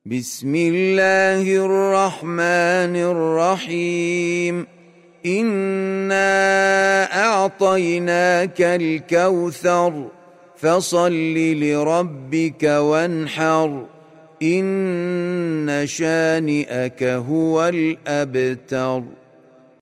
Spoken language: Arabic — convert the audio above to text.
بسم الله الرحمن الرحيم إنا أعطيناك الكوثر فصل لربك وانحر إن شانئك هو الأبتر.